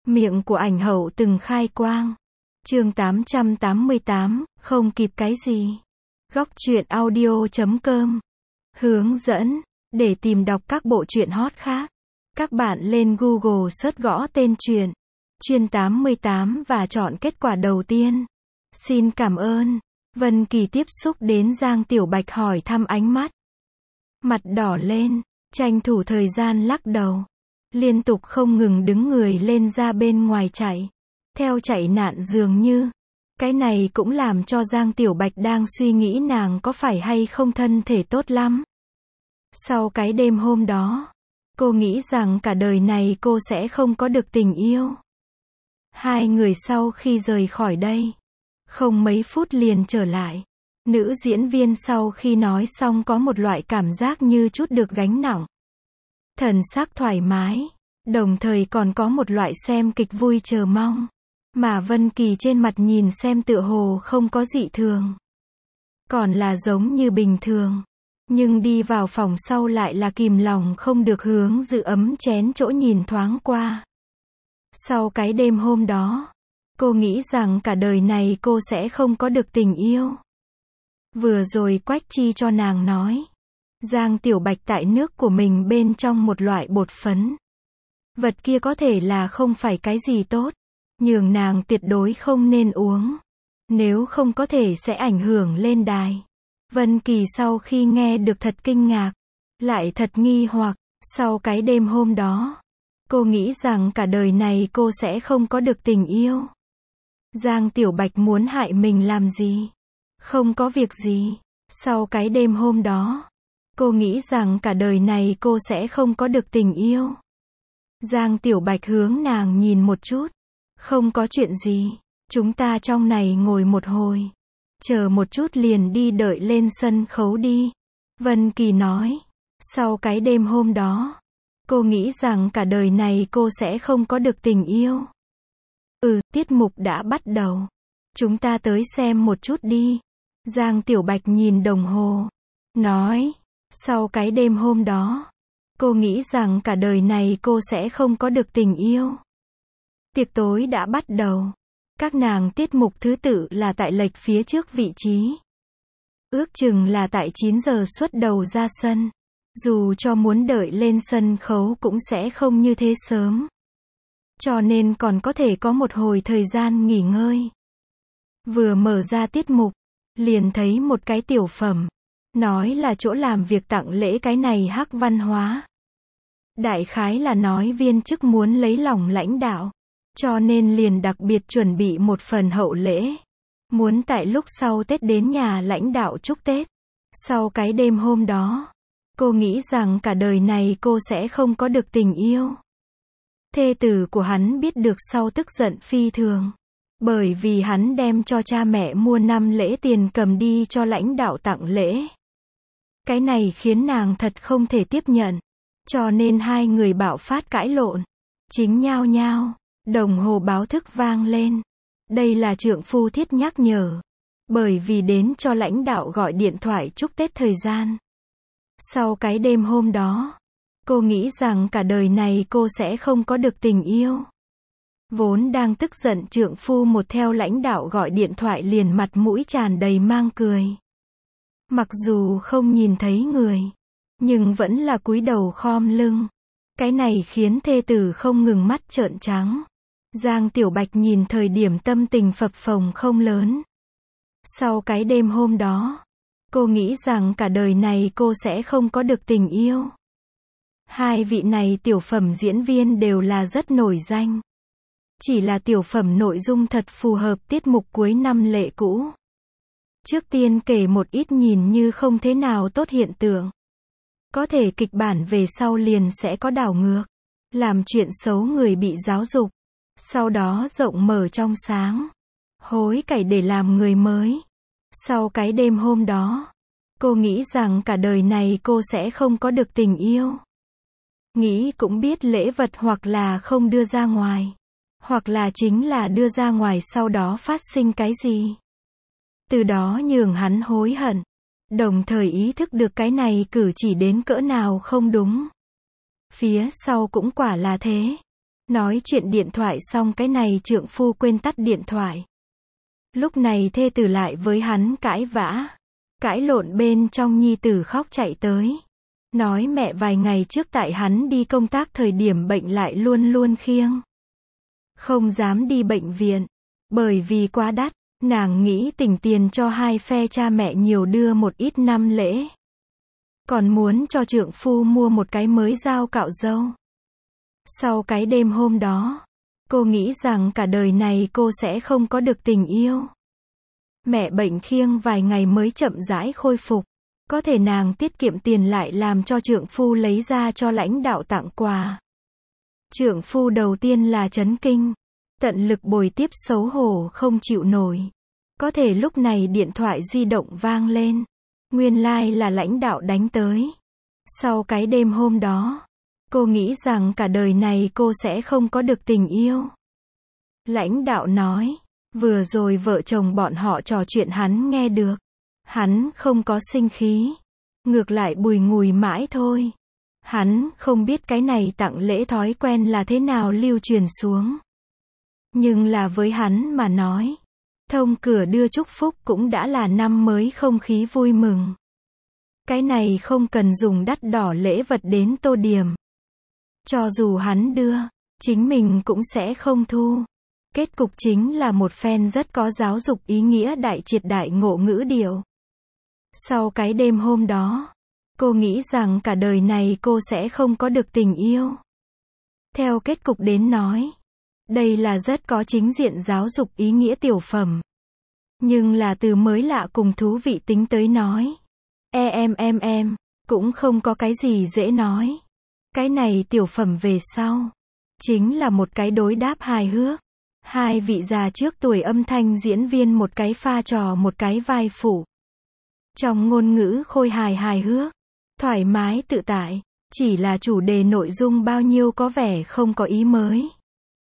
Miệng của ảnh hậu từng khai quang. Chương 888, không kịp cái gì. Góc truyện audio.com. Hướng dẫn. Để tìm đọc các bộ truyện hot khác, các bạn lên Google search gõ tên truyện Truyện 88 và chọn kết quả đầu tiên. Xin cảm ơn. Vân Kỳ tiếp xúc đến Giang Tiểu Bạch hỏi thăm ánh mắt. Mặt đỏ lên, tranh thủ thời gian lắc đầu. Liên tục không ngừng đứng người lên ra bên ngoài chạy. Theo chạy nạn dường như. Cái này cũng làm cho Giang Tiểu Bạch đang suy nghĩ nàng có phải hay không thân thể tốt lắm. Sau cái đêm hôm đó, cô nghĩ rằng cả đời này cô sẽ không có được tình yêu. Hai người sau khi rời khỏi đây, không mấy phút liền trở lại. Nữ diễn viên sau khi nói xong có một loại cảm giác như chút được gánh nặng. Thần sắc thoải mái, đồng thời còn có một loại xem kịch vui chờ mong. Mà Vân Kỳ trên mặt nhìn xem tựa hồ không có dị thường. Còn là giống như bình thường. Nhưng đi vào phòng sau lại là kìm lòng không được hướng giữ ấm chén chỗ nhìn thoáng qua. Sau cái đêm hôm đó, cô nghĩ rằng cả đời này cô sẽ không có được tình yêu. Vừa rồi Quách Chi cho nàng nói, Giang Tiểu Bạch tại nước của mình bên trong một loại bột phấn. Vật kia có thể là không phải cái gì tốt, nhưng nàng tuyệt đối không nên uống. Nếu không có thể sẽ ảnh hưởng lên đài. Vân Kỳ sau khi nghe được thật kinh ngạc, lại thật nghi hoặc. Sau cái đêm hôm đó, cô nghĩ rằng cả đời này cô sẽ không có được tình yêu. Giang Tiểu Bạch muốn hại mình làm gì? Không có việc gì. Sau cái đêm hôm đó, cô nghĩ rằng cả đời này cô sẽ không có được tình yêu. Giang Tiểu Bạch hướng nàng nhìn một chút. Không có chuyện gì, chúng ta trong này ngồi một hồi. Chờ một chút liền đi đợi lên sân khấu đi. Vân Kỳ nói. Sau cái đêm hôm đó, cô nghĩ rằng cả đời này cô sẽ không có được tình yêu. Tiết mục đã bắt đầu. Chúng ta tới xem một chút đi. Giang Tiểu Bạch nhìn đồng hồ. Nói. Sau cái đêm hôm đó, cô nghĩ rằng cả đời này cô sẽ không có được tình yêu. Tiệc tối đã bắt đầu. Các nàng tiết mục thứ tự là tại lệch phía trước vị trí. Ước chừng là tại 9 giờ xuất đầu ra sân. Dù cho muốn đợi lên sân khấu cũng sẽ không như thế sớm. Cho nên còn có thể có một hồi thời gian nghỉ ngơi. Vừa mở ra tiết mục, liền thấy một cái tiểu phẩm. Nói là chỗ làm việc tặng lễ cái này hắc văn hóa. Đại khái là nói viên chức muốn lấy lòng lãnh đạo. Cho nên liền đặc biệt chuẩn bị một phần hậu lễ. Muốn tại lúc sau Tết đến nhà lãnh đạo chúc Tết. Sau cái đêm hôm đó, cô nghĩ rằng cả đời này cô sẽ không có được tình yêu. Thê tử của hắn biết được sau tức giận phi thường. Bởi vì hắn đem cho cha mẹ mua 5 lễ tiền cầm đi cho lãnh đạo tặng lễ. Cái này khiến nàng thật không thể tiếp nhận. Cho nên hai người bạo phát cãi lộn. Chính nhao nhao. Đồng hồ báo thức vang lên. Đây là trượng phu thiết nhắc nhở. Bởi vì đến cho lãnh đạo gọi điện thoại chúc Tết thời gian. Sau cái đêm hôm đó, cô nghĩ rằng cả đời này cô sẽ không có được tình yêu. Vốn đang tức giận trượng phu một theo lãnh đạo gọi điện thoại liền mặt mũi tràn đầy mang cười. Mặc dù không nhìn thấy người, nhưng vẫn là cúi đầu khom lưng. Cái này khiến thê tử không ngừng mắt trợn trắng. Giang Tiểu Bạch nhìn thời điểm tâm tình phập phồng không lớn. Sau cái đêm hôm đó, cô nghĩ rằng cả đời này cô sẽ không có được tình yêu. Hai vị này tiểu phẩm diễn viên đều là rất nổi danh. Chỉ là tiểu phẩm nội dung thật phù hợp tiết mục cuối năm lệ cũ. Trước tiên kể một ít nhìn như không thế nào tốt hiện tượng. Có thể kịch bản về sau liền sẽ có đảo ngược. Làm chuyện xấu người bị giáo dục. Sau đó rộng mở trong sáng. Hối cải để làm người mới. Sau cái đêm hôm đó, cô nghĩ rằng cả đời này cô sẽ không có được tình yêu. Nghĩ cũng biết lễ vật hoặc là không đưa ra ngoài. Hoặc là chính là đưa ra ngoài sau đó phát sinh cái gì. Từ đó nhường hắn hối hận. Đồng thời ý thức được cái này cử chỉ đến cỡ nào không đúng. Phía sau cũng quả là thế. Nói chuyện điện thoại xong cái này trượng phu quên tắt điện thoại. Lúc này thê tử lại với hắn cãi vã. Cãi lộn bên trong nhi tử khóc chạy tới. Nói mẹ vài ngày trước tại hắn đi công tác thời điểm bệnh lại luôn luôn khiêng. Không dám đi bệnh viện. Bởi vì quá đắt, nàng nghĩ tỉnh tiền cho hai phe cha mẹ nhiều đưa một ít năm lễ. Còn muốn cho trượng phu mua một cái mới dao cạo râu. Sau cái đêm hôm đó, cô nghĩ rằng cả đời này cô sẽ không có được tình yêu. Mẹ bệnh khiêng vài ngày mới chậm rãi khôi phục. Có thể nàng tiết kiệm tiền lại làm cho trượng phu lấy ra cho lãnh đạo tặng quà. Trượng phu đầu tiên là chấn kinh. Tận lực bồi tiếp xấu hổ không chịu nổi. Có thể lúc này điện thoại di động vang lên. Nguyên lai là lãnh đạo đánh tới. Sau cái đêm hôm đó, cô nghĩ rằng cả đời này cô sẽ không có được tình yêu. Lãnh đạo nói, vừa rồi vợ chồng bọn họ trò chuyện hắn nghe được. Hắn không có sinh khí. Ngược lại bùi ngùi mãi thôi. Hắn không biết cái này tặng lễ thói quen là thế nào lưu truyền xuống. Nhưng là với hắn mà nói, thông cửa đưa chúc phúc cũng đã là năm mới không khí vui mừng. Cái này không cần dùng đắt đỏ lễ vật đến tô điểm. Cho dù hắn đưa, chính mình cũng sẽ không thu. Kết cục chính là một phen rất có giáo dục ý nghĩa đại triệt đại ngộ ngữ điệu. Sau cái đêm hôm đó, cô nghĩ rằng cả đời này cô sẽ không có được tình yêu. Theo kết cục đến nói, đây là rất có chính diện giáo dục ý nghĩa tiểu phẩm. Nhưng là từ mới lạ cùng thú vị tính tới nói. Em, cũng không có cái gì dễ nói. Cái này tiểu phẩm về sau. Chính là một cái đối đáp hài hước. Hai vị già trước tuổi âm thanh diễn viên một cái pha trò một cái vai phụ. Trong ngôn ngữ khôi hài hước. Thoải mái tự tại. Chỉ là chủ đề nội dung bao nhiêu có vẻ không có ý mới.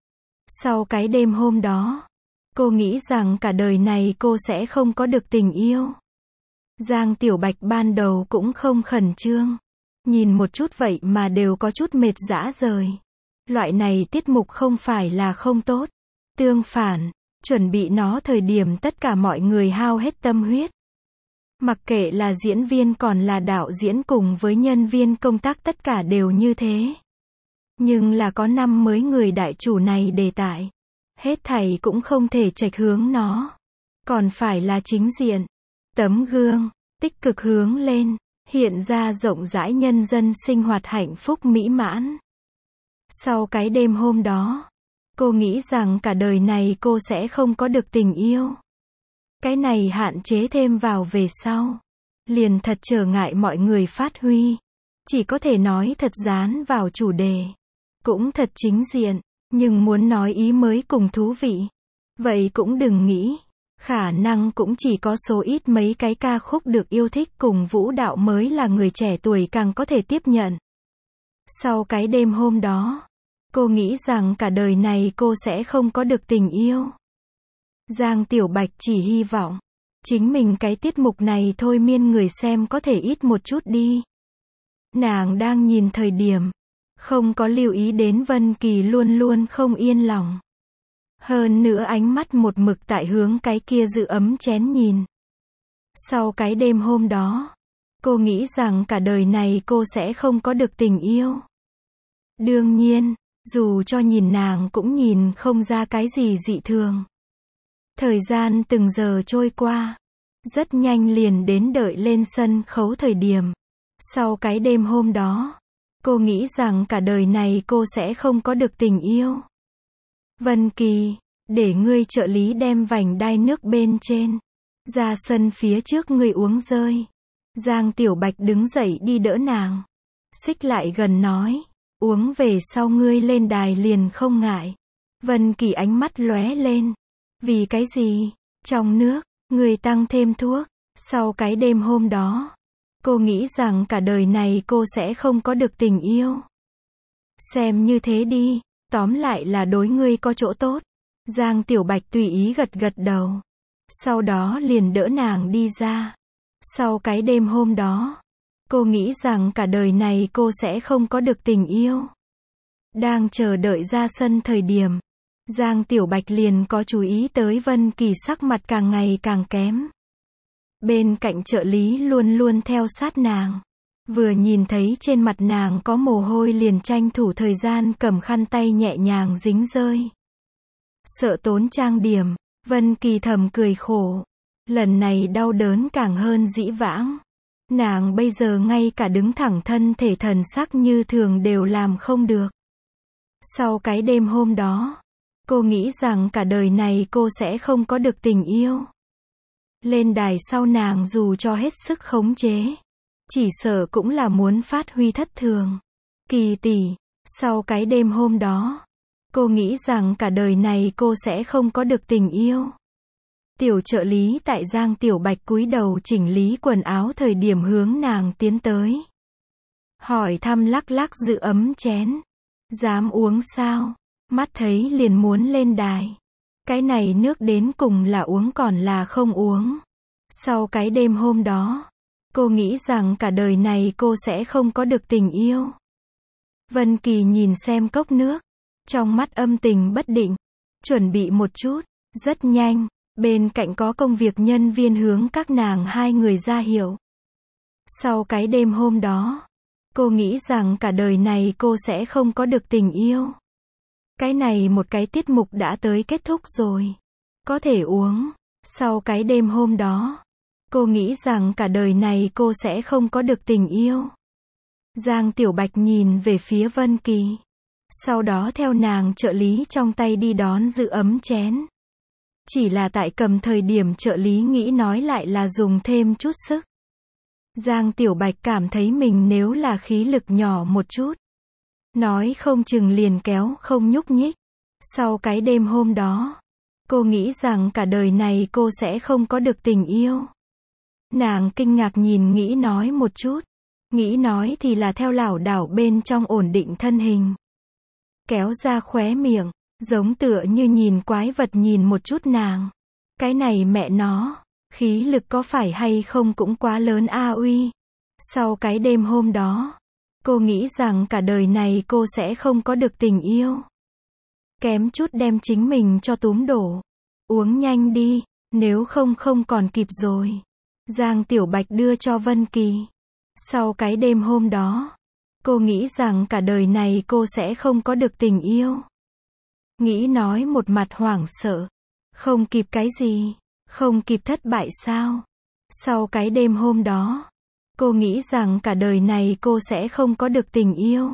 Sau cái đêm hôm đó, cô nghĩ rằng cả đời này cô sẽ không có được tình yêu. Giang Tiểu Bạch ban đầu cũng không khẩn trương. Nhìn một chút vậy mà đều có chút mệt rã rời. Loại này tiết mục không phải là không tốt. Tương phản, chuẩn bị nó thời điểm tất cả mọi người hao hết tâm huyết. Mặc kệ là diễn viên còn là đạo diễn cùng với nhân viên công tác tất cả đều như thế. Nhưng là có năm mới người đại chủ này đề tài. Hết thảy cũng không thể chệch hướng nó. Còn phải là chính diện. Tấm gương, tích cực hướng lên, hiện ra rộng rãi nhân dân sinh hoạt hạnh phúc mỹ mãn. Sau cái đêm hôm đó, cô nghĩ rằng cả đời này cô sẽ không có được tình yêu. Cái này hạn chế thêm vào về sau. Liền thật trở ngại mọi người phát huy. Chỉ có thể nói thật dán vào chủ đề. Cũng thật chính diện. Nhưng muốn nói ý mới cùng thú vị. Vậy cũng đừng nghĩ. Khả năng cũng chỉ có số ít mấy cái ca khúc được yêu thích cùng vũ đạo mới là người trẻ tuổi càng có thể tiếp nhận. Sau cái đêm hôm đó, cô nghĩ rằng cả đời này cô sẽ không có được tình yêu. Giang Tiểu Bạch chỉ hy vọng, chính mình cái tiết mục này thôi miên người xem có thể ít một chút đi. Nàng đang nhìn thời điểm, không có lưu ý đến Vân Kỳ luôn luôn không yên lòng. Hơn nữa ánh mắt một mực tại hướng cái kia giữ ấm chén nhìn. Sau cái đêm hôm đó, cô nghĩ rằng cả đời này cô sẽ không có được tình yêu. Đương nhiên, dù cho nhìn nàng cũng nhìn không ra cái gì dị thường. Thời gian từng giờ trôi qua, rất nhanh liền đến đợi lên sân khấu thời điểm. Sau cái đêm hôm đó, cô nghĩ rằng cả đời này cô sẽ không có được tình yêu. Vân Kỳ, để ngươi trợ lý đem vành đai nước bên trên ra sân phía trước ngươi uống rơi. Giang Tiểu Bạch đứng dậy đi đỡ nàng. Xích lại gần nói, uống về sau ngươi lên đài liền không ngại. Vân Kỳ ánh mắt lóe lên. Vì cái gì? Trong nước, ngươi tăng thêm thuốc. Sau cái đêm hôm đó, cô nghĩ rằng cả đời này cô sẽ không có được tình yêu. Xem như thế đi, tóm lại là đối ngươi có chỗ tốt. Giang Tiểu Bạch tùy ý gật gật đầu. Sau đó liền đỡ nàng đi ra. Sau cái đêm hôm đó, cô nghĩ rằng cả đời này cô sẽ không có được tình yêu. Đang chờ đợi ra sân thời điểm, Giang Tiểu Bạch liền có chú ý tới Vân Kỳ sắc mặt càng ngày càng kém. Bên cạnh trợ lý luôn luôn theo sát nàng. Vừa nhìn thấy trên mặt nàng có mồ hôi liền tranh thủ thời gian cầm khăn tay nhẹ nhàng dính rơi. Sợ tốn trang điểm, Vân Kỳ thầm cười khổ. Lần này đau đớn càng hơn dĩ vãng. Nàng bây giờ ngay cả đứng thẳng thân thể thần sắc như thường đều làm không được. Sau cái đêm hôm đó, cô nghĩ rằng cả đời này cô sẽ không có được tình yêu. Lên đài sau nàng dù cho hết sức khống chế, chỉ sợ cũng là muốn phát huy thất thường. Kỳ tỷ, sau cái đêm hôm đó, cô nghĩ rằng cả đời này cô sẽ không có được tình yêu. Tiểu trợ lý tại Giang Tiểu Bạch cúi đầu chỉnh lý quần áo thời điểm hướng nàng tiến tới. Hỏi thăm lắc lắc giữ ấm chén. Dám uống sao? Mắt thấy liền muốn lên đài. Cái này nước đến cùng là uống còn là không uống. Sau cái đêm hôm đó, cô nghĩ rằng cả đời này cô sẽ không có được tình yêu. Vân Kỳ nhìn xem cốc nước, trong mắt âm tình bất định, chuẩn bị một chút, rất nhanh, bên cạnh có công việc nhân viên hướng các nàng hai người ra hiệu. Sau cái đêm hôm đó, cô nghĩ rằng cả đời này cô sẽ không có được tình yêu. Cái này một cái tiết mục đã tới kết thúc rồi. Có thể uống. Sau cái đêm hôm đó, cô nghĩ rằng cả đời này cô sẽ không có được tình yêu. Giang Tiểu Bạch nhìn về phía Vân Kỳ. Sau đó theo nàng trợ lý trong tay đi đón giữ ấm chén. Chỉ là tại cầm thời điểm trợ lý nghĩ nói lại là dùng thêm chút sức. Giang Tiểu Bạch cảm thấy mình nếu là khí lực nhỏ một chút, nói không chừng liền kéo không nhúc nhích. Sau cái đêm hôm đó, cô nghĩ rằng cả đời này cô sẽ không có được tình yêu. Nàng kinh ngạc nhìn nghĩ nói một chút. Nghĩ nói thì là theo lảo đảo bên trong ổn định thân hình. Kéo ra khóe miệng, giống tựa như nhìn quái vật nhìn một chút nàng. Cái này mẹ nó, khí lực có phải hay không cũng quá lớn a uy. Sau cái đêm hôm đó, cô nghĩ rằng cả đời này cô sẽ không có được tình yêu. Kém chút đem chính mình cho túm đổ. Uống nhanh đi, nếu không không còn kịp rồi. Giang Tiểu Bạch đưa cho Vân Kỳ. Sau cái đêm hôm đó, cô nghĩ rằng cả đời này cô sẽ không có được tình yêu. Nghĩ nói một mặt hoảng sợ. Không kịp cái gì? Không kịp thất bại sao? Sau cái đêm hôm đó, cô nghĩ rằng cả đời này cô sẽ không có được tình yêu.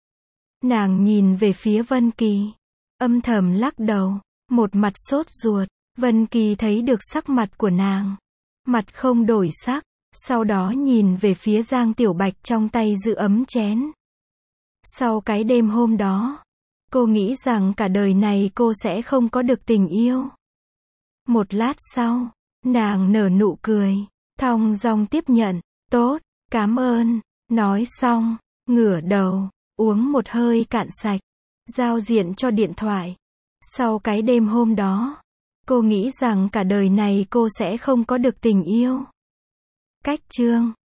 Nàng nhìn về phía Vân Kỳ, âm thầm lắc đầu, một mặt sốt ruột. Vân Kỳ thấy được sắc mặt của nàng, mặt không đổi sắc, sau đó nhìn về phía Giang Tiểu Bạch trong tay giữ ấm chén. Sau cái đêm hôm đó, cô nghĩ rằng cả đời này cô sẽ không có được tình yêu. Một lát sau, nàng nở nụ cười, thong dong tiếp nhận, tốt, cảm ơn, nói xong, ngửa đầu, uống một hơi cạn sạch, giao diện cho điện thoại. Sau cái đêm hôm đó, cô nghĩ rằng cả đời này cô sẽ không có được tình yêu. Cách chương